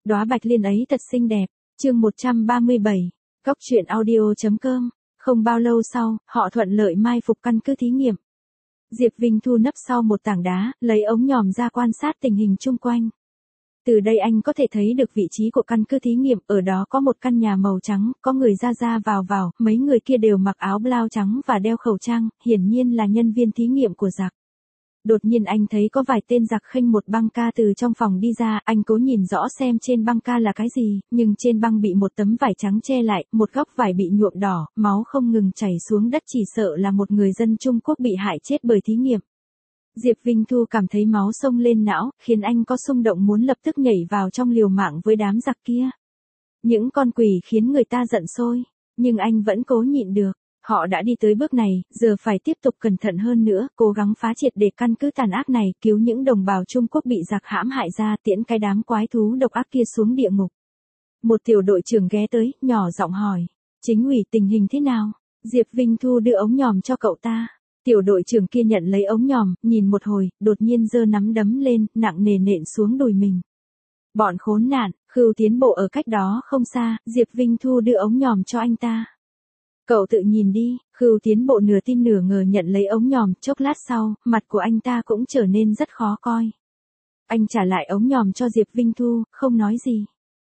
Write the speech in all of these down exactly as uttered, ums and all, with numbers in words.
Đóa bạch liên ấy thật xinh đẹp. Chương một trăm ba mươi bảy. Cóc truyện audio chấm com. Không bao lâu sau, họ thuận lợi mai phục căn cứ thí nghiệm. Diệp Vinh Thu nấp sau một tảng đá, lấy ống nhòm ra quan sát tình hình chung quanh. Từ đây anh có thể thấy được vị trí của căn cứ thí nghiệm, ở đó có một căn nhà màu trắng, có người ra ra vào vào, mấy người kia đều mặc áo blau trắng và đeo khẩu trang, hiển nhiên là nhân viên thí nghiệm của giặc. Đột nhiên anh thấy có vài tên giặc khênh một băng ca từ trong phòng đi ra, anh cố nhìn rõ xem trên băng ca là cái gì, nhưng trên băng bị một tấm vải trắng che lại, một góc vải bị nhuộm đỏ, máu không ngừng chảy xuống đất, chỉ sợ là một người dân Trung Quốc bị hại chết bởi thí nghiệm. Diệp Vinh Thu cảm thấy máu xông lên não, khiến anh có xung động muốn lập tức nhảy vào trong liều mạng với đám giặc kia. Những con quỷ khiến người ta giận sôi, nhưng anh vẫn cố nhịn được. Họ đã đi tới bước này, giờ phải tiếp tục cẩn thận hơn nữa, cố gắng phá triệt để căn cứ tàn ác này, cứu những đồng bào Trung Quốc bị giặc hãm hại ra, tiễn cái đám quái thú độc ác kia xuống địa ngục. Một tiểu đội trưởng ghé tới, nhỏ giọng hỏi, chính ủy tình hình thế nào? Diệp Vinh Thu đưa ống nhòm cho cậu ta. Tiểu đội trưởng kia nhận lấy ống nhòm, nhìn một hồi, đột nhiên giơ nắm đấm lên, nặng nề nện xuống đùi mình. Bọn khốn nạn, Khưu Tiến Bộ ở cách đó không xa, Diệp Vinh Thu đưa ống nhòm cho anh ta. Cậu tự nhìn đi. Khưu Tiến Bộ nửa tin nửa ngờ nhận lấy ống nhòm, chốc lát sau, mặt của anh ta cũng trở nên rất khó coi. Anh trả lại ống nhòm cho Diệp Vinh Thu, không nói gì.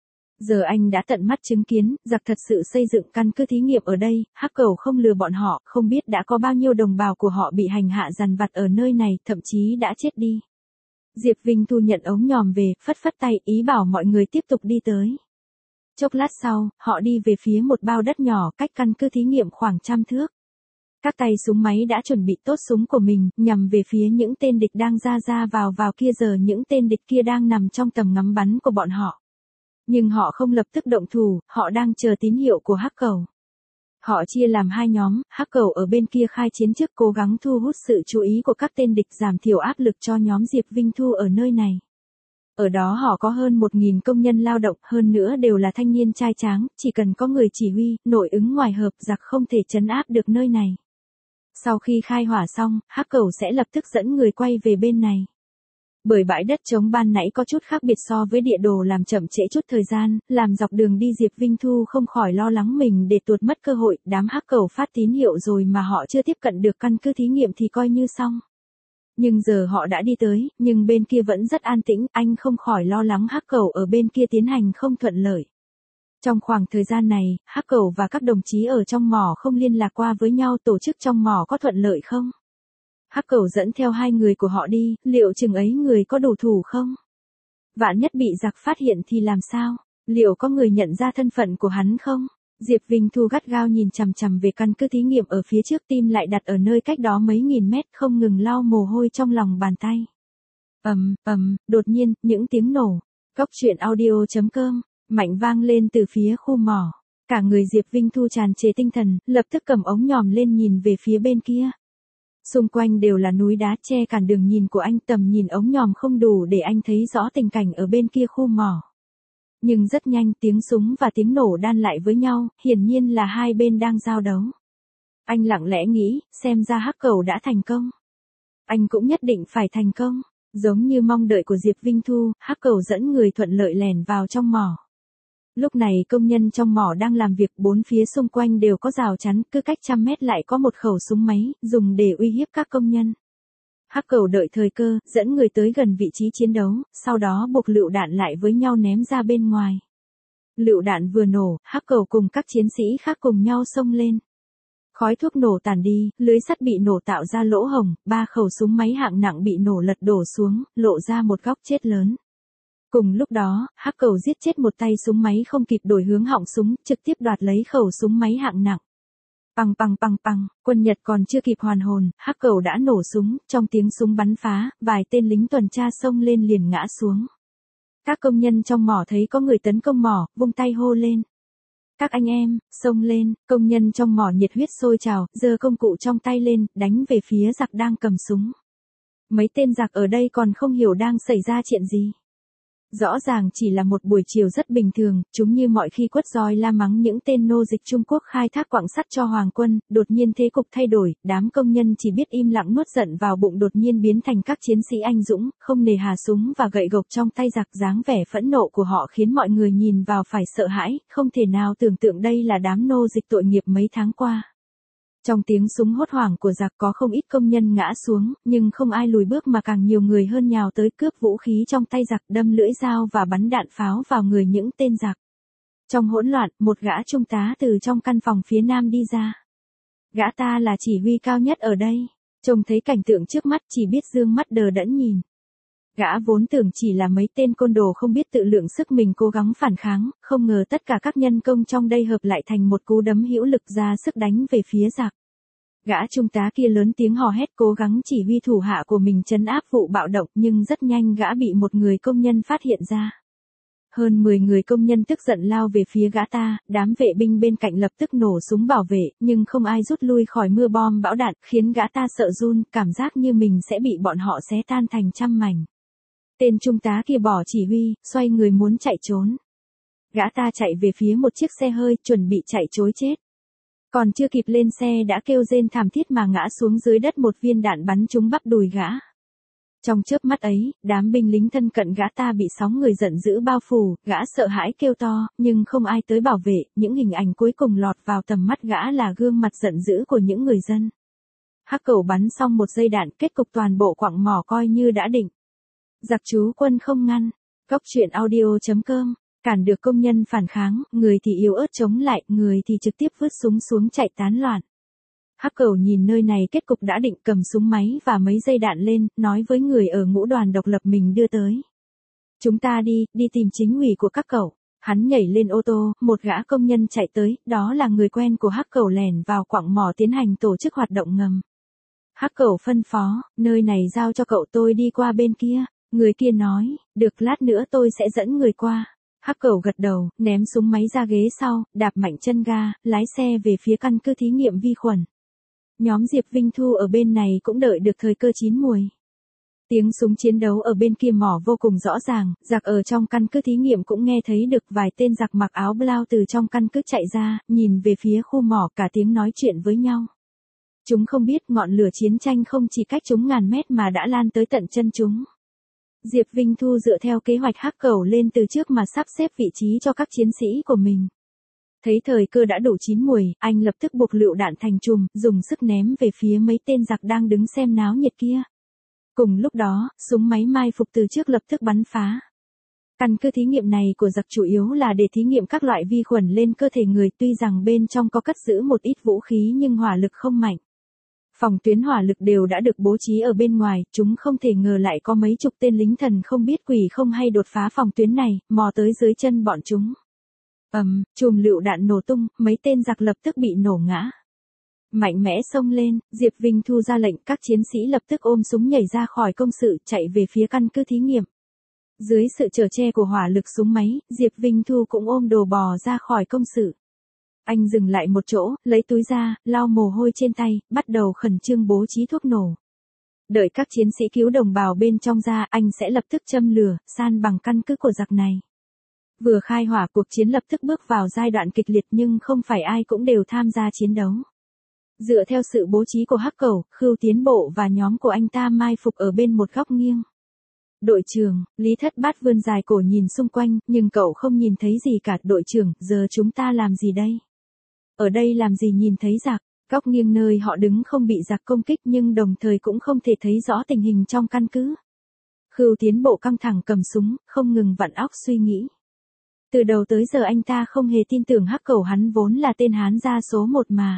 Giờ anh đã tận mắt chứng kiến, giặc thật sự xây dựng căn cứ thí nghiệm ở đây, Hắc Cẩu không lừa bọn họ, không biết đã có bao nhiêu đồng bào của họ bị hành hạ dằn vặt ở nơi này, thậm chí đã chết đi. Diệp Vinh Thu nhận ống nhòm về, phất phất tay, ý bảo mọi người tiếp tục đi tới. Chốc lát sau, họ đi về phía một bao đất nhỏ cách căn cứ thí nghiệm khoảng trăm thước. Các tay súng máy đã chuẩn bị tốt súng của mình, nhằm về phía những tên địch đang ra ra vào vào kia, giờ những tên địch kia đang nằm trong tầm ngắm bắn của bọn họ. Nhưng họ không lập tức động thủ, họ đang chờ tín hiệu của Hắc Cẩu. Họ chia làm hai nhóm, Hắc Cẩu ở bên kia khai chiến trước, cố gắng thu hút sự chú ý của các tên địch, giảm thiểu áp lực cho nhóm Diệp Vinh Thu ở nơi này. Ở đó họ có hơn một nghìn công nhân lao động, hơn nữa đều là thanh niên trai tráng, chỉ cần có người chỉ huy, nội ứng ngoài hợp, giặc không thể trấn áp được nơi này. Sau khi khai hỏa xong, Hắc Cẩu sẽ lập tức dẫn người quay về bên này. Bởi bãi đất trống ban nãy có chút khác biệt so với địa đồ, làm chậm trễ chút thời gian, làm dọc đường đi Diệp Vinh Thu không khỏi lo lắng mình để tuột mất cơ hội, đám Hắc Cẩu phát tín hiệu rồi mà họ chưa tiếp cận được căn cứ thí nghiệm thì coi như xong. Nhưng giờ họ đã đi tới, nhưng bên kia vẫn rất an tĩnh, anh không khỏi lo lắng Hắc Cẩu ở bên kia tiến hành không thuận lợi. Trong khoảng thời gian này, Hắc Cẩu và các đồng chí ở trong mỏ không liên lạc qua với nhau, tổ chức trong mỏ có thuận lợi không? Hắc Cẩu dẫn theo hai người của họ đi, liệu chừng ấy người có đủ thủ không? Vạn nhất bị giặc phát hiện thì làm sao? Liệu có người nhận ra thân phận của hắn không? Diệp Vinh Thu gắt gao nhìn chằm chằm về căn cứ thí nghiệm ở phía trước, tim lại đặt ở nơi cách đó mấy nghìn mét, không ngừng lau mồ hôi trong lòng bàn tay. Ầm, ầm, đột nhiên, những tiếng nổ. Cóc truyện audio chấm com, mạnh vang lên từ phía khu mỏ. Cả người Diệp Vinh Thu tràn trề tinh thần, lập tức cầm ống nhòm lên nhìn về phía bên kia. Xung quanh đều là núi đá che cản đường nhìn của anh, tầm nhìn ống nhòm không đủ để anh thấy rõ tình cảnh ở bên kia khu mỏ. Nhưng rất nhanh, tiếng súng và tiếng nổ đan lại với nhau, hiển nhiên là hai bên đang giao đấu. Anh lặng lẽ nghĩ, xem ra Hắc Cẩu đã thành công. Anh cũng nhất định phải thành công. Giống như mong đợi của Diệp Vinh Thu, Hắc Cẩu dẫn người thuận lợi lẻn vào trong mỏ. Lúc này công nhân trong mỏ đang làm việc, bốn phía xung quanh đều có rào chắn, cứ cách trăm mét lại có một khẩu súng máy, dùng để uy hiếp các công nhân. Hắc Cẩu đợi thời cơ, dẫn người tới gần vị trí chiến đấu, sau đó buộc lựu đạn lại với nhau ném ra bên ngoài. Lựu đạn vừa nổ, Hắc Cẩu cùng các chiến sĩ khác cùng nhau xông lên. Khói thuốc nổ tàn đi, lưới sắt bị nổ tạo ra lỗ hổng, ba khẩu súng máy hạng nặng bị nổ lật đổ xuống, lộ ra một góc chết lớn. Cùng lúc đó, Hắc Cẩu giết chết một tay súng máy không kịp đổi hướng họng súng, trực tiếp đoạt lấy khẩu súng máy hạng nặng. Păng păng păng păng, quân Nhật còn chưa kịp hoàn hồn, Hắc Cẩu đã nổ súng, trong tiếng súng bắn phá, vài tên lính tuần tra xông lên liền ngã xuống. Các công nhân trong mỏ thấy có người tấn công mỏ, vung tay hô lên. Các anh em, xông lên, công nhân trong mỏ nhiệt huyết sôi trào, giơ công cụ trong tay lên, đánh về phía giặc đang cầm súng. Mấy tên giặc ở đây còn không hiểu đang xảy ra chuyện gì. Rõ ràng chỉ là một buổi chiều rất bình thường, chúng như mọi khi quất roi la mắng những tên nô dịch Trung Quốc khai thác quặng sắt cho Hoàng quân, đột nhiên thế cục thay đổi, đám công nhân chỉ biết im lặng nuốt giận vào bụng đột nhiên biến thành các chiến sĩ anh dũng, không nề hà súng và gậy gộc trong tay giặc. Dáng vẻ phẫn nộ của họ khiến mọi người nhìn vào phải sợ hãi, không thể nào tưởng tượng đây là đám nô dịch tội nghiệp mấy tháng qua. Trong tiếng súng hốt hoảng của giặc có không ít công nhân ngã xuống, nhưng không ai lùi bước mà càng nhiều người hơn nhào tới cướp vũ khí trong tay giặc, đâm lưỡi dao và bắn đạn pháo vào người những tên giặc. Trong hỗn loạn, một gã trung tá từ trong căn phòng phía nam đi ra. Gã ta là chỉ huy cao nhất ở đây, trông thấy cảnh tượng trước mắt chỉ biết dương mắt đờ đẫn nhìn. Gã vốn tưởng chỉ là mấy tên côn đồ không biết tự lượng sức mình cố gắng phản kháng, không ngờ tất cả các nhân công trong đây hợp lại thành một cú đấm hữu lực ra sức đánh về phía giặc. Gã trung tá kia lớn tiếng hò hét cố gắng chỉ huy thủ hạ của mình trấn áp vụ bạo động, nhưng rất nhanh gã bị một người công nhân phát hiện ra. Hơn mười người công nhân tức giận lao về phía gã ta, đám vệ binh bên cạnh lập tức nổ súng bảo vệ, nhưng không ai rút lui khỏi mưa bom bão đạn, khiến gã ta sợ run, cảm giác như mình sẽ bị bọn họ xé tan thành trăm mảnh. Tên trung tá kia bỏ chỉ huy, xoay người muốn chạy trốn. Gã ta chạy về phía một chiếc xe hơi, chuẩn bị chạy trối chết. Còn chưa kịp lên xe đã kêu rên thảm thiết mà ngã xuống dưới đất, một viên đạn bắn trúng bắp đùi gã. Trong chớp mắt ấy, đám binh lính thân cận gã ta bị sóng người giận dữ bao phủ, gã sợ hãi kêu to, nhưng không ai tới bảo vệ, những hình ảnh cuối cùng lọt vào tầm mắt gã là gương mặt giận dữ của những người dân. Hắc Cẩu bắn xong một giây đạn, kết cục toàn bộ quặng mỏ coi như đã định. Giặc chú quân không ngăn. Góc truyện audio chấm com. Cản được công nhân phản kháng, người thì yếu ớt chống lại, người thì trực tiếp vứt súng xuống chạy tán loạn. Hắc Cẩu nhìn nơi này kết cục đã định, cầm súng máy và mấy dây đạn lên, nói với người ở ngũ đoàn độc lập mình đưa tới. Chúng ta đi, đi tìm chính ủy của các cẩu. Hắn nhảy lên ô tô, một gã công nhân chạy tới, đó là người quen của Hắc Cẩu lẻn vào quặng mỏ tiến hành tổ chức hoạt động ngầm. Hắc Cẩu phân phó, nơi này giao cho cậu, tôi đi qua bên kia. Người kia nói, được, lát nữa tôi sẽ dẫn người qua. Hắc Cẩu gật đầu, ném súng máy ra ghế sau, đạp mạnh chân ga, lái xe về phía căn cứ thí nghiệm vi khuẩn. Nhóm Diệp Vinh Thu ở bên này cũng đợi được thời cơ chín muồi. Tiếng súng chiến đấu ở bên kia mỏ vô cùng rõ ràng, giặc ở trong căn cứ thí nghiệm cũng nghe thấy được, vài tên giặc mặc áo blau từ trong căn cứ chạy ra, nhìn về phía khu mỏ, cả tiếng nói chuyện với nhau. Chúng không biết ngọn lửa chiến tranh không chỉ cách chúng ngàn mét mà đã lan tới tận chân chúng. Diệp Vinh Thu dựa theo kế hoạch Hắc Cẩu lên từ trước mà sắp xếp vị trí cho các chiến sĩ của mình. Thấy thời cơ đã đủ chín muồi, anh lập tức buộc lựu đạn thành chùm, dùng sức ném về phía mấy tên giặc đang đứng xem náo nhiệt kia. Cùng lúc đó, súng máy mai phục từ trước lập tức bắn phá. Căn cứ thí nghiệm này của giặc chủ yếu là để thí nghiệm các loại vi khuẩn lên cơ thể người, tuy rằng bên trong có cất giữ một ít vũ khí nhưng hỏa lực không mạnh. Phòng tuyến hỏa lực đều đã được bố trí ở bên ngoài, chúng không thể ngờ lại có mấy chục tên lính thần không biết quỷ không hay đột phá phòng tuyến này, mò tới dưới chân bọn chúng. Ầm, um, chùm lựu đạn nổ tung, mấy tên giặc lập tức bị nổ ngã. Mạnh mẽ xông lên, Diệp Vinh Thu ra lệnh, các chiến sĩ lập tức ôm súng nhảy ra khỏi công sự, chạy về phía căn cứ thí nghiệm. Dưới sự chở che của hỏa lực súng máy, Diệp Vinh Thu cũng ôm đồ bò ra khỏi công sự. Anh dừng lại một chỗ, lấy túi ra, lau mồ hôi trên tay, bắt đầu khẩn trương bố trí thuốc nổ. Đợi các chiến sĩ cứu đồng bào bên trong ra, anh sẽ lập tức châm lửa, san bằng căn cứ của giặc này. Vừa khai hỏa, cuộc chiến lập tức bước vào giai đoạn kịch liệt, nhưng không phải ai cũng đều tham gia chiến đấu. Dựa theo sự bố trí của Hắc Cẩu, Khưu Tiến Bộ và nhóm của anh ta mai phục ở bên một góc nghiêng. Đội trưởng, Lý Thất Bát vươn dài cổ nhìn xung quanh, nhưng cậu không nhìn thấy gì cả. Đội trưởng, giờ chúng ta làm gì đây? Ở đây làm gì nhìn thấy giặc? Góc nghiêng nơi họ đứng không bị giặc công kích nhưng đồng thời cũng không thể thấy rõ tình hình trong căn cứ. Khưu Tiến Bộ căng thẳng cầm súng, không ngừng vặn óc suy nghĩ. Từ đầu tới giờ anh ta không hề tin tưởng Hắc Cẩu, hắn vốn là tên Hán gia số một mà.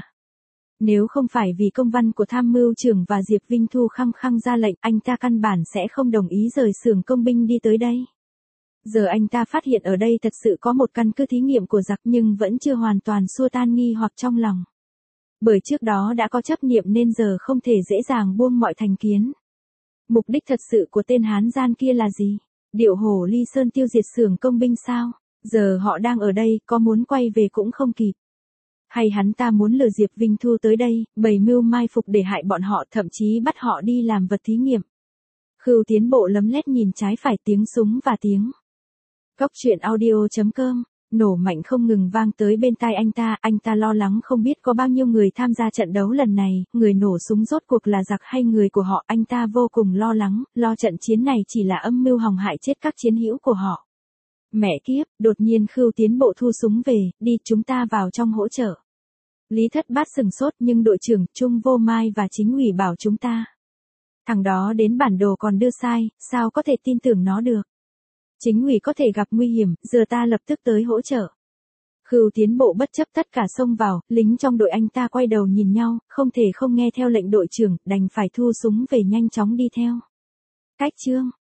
Nếu không phải vì công văn của tham mưu trưởng và Diệp Vinh Thu khăng khăng ra lệnh, anh ta căn bản sẽ không đồng ý rời xưởng công binh đi tới đây. Giờ anh ta phát hiện ở đây thật sự có một căn cứ thí nghiệm của giặc nhưng vẫn chưa hoàn toàn xua tan nghi hoặc trong lòng. Bởi trước đó đã có chấp niệm nên giờ không thể dễ dàng buông mọi thành kiến. Mục đích thật sự của tên Hán gian kia là gì? Điệu hổ ly sơn tiêu diệt xưởng công binh sao? Giờ họ đang ở đây, có muốn quay về cũng không kịp. Hay hắn ta muốn lừa Diệp Vinh Thu tới đây, bày mưu mai phục để hại bọn họ, thậm chí bắt họ đi làm vật thí nghiệm. Khưu Tiến Bộ lấm lét nhìn trái phải, tiếng súng và tiếng Cóc truyện audio chấm com. Nổ mạnh không ngừng vang tới bên tai anh ta, anh ta lo lắng không biết có bao nhiêu người tham gia trận đấu lần này, người nổ súng rốt cuộc là giặc hay người của họ, anh ta vô cùng lo lắng, lo trận chiến này chỉ là âm mưu hòng hại chết các chiến hữu của họ. Mẹ kiếp, đột nhiên Khưu Tiến Bộ thu súng về, đi chúng ta vào trong hỗ trợ. Lý Thất Bát sừng sốt nhưng đội trưởng, Trung Vô Mai và chính ủy bảo chúng ta. Thằng đó đến bản đồ còn đưa sai, sao có thể tin tưởng nó được. Chính ủy có thể gặp nguy hiểm, giờ ta lập tức tới hỗ trợ. Khưu Tiến Bộ bất chấp tất cả xông vào, lính trong đội anh ta quay đầu nhìn nhau, không thể không nghe theo lệnh đội trưởng, đành phải thu súng về nhanh chóng đi theo. Cách chương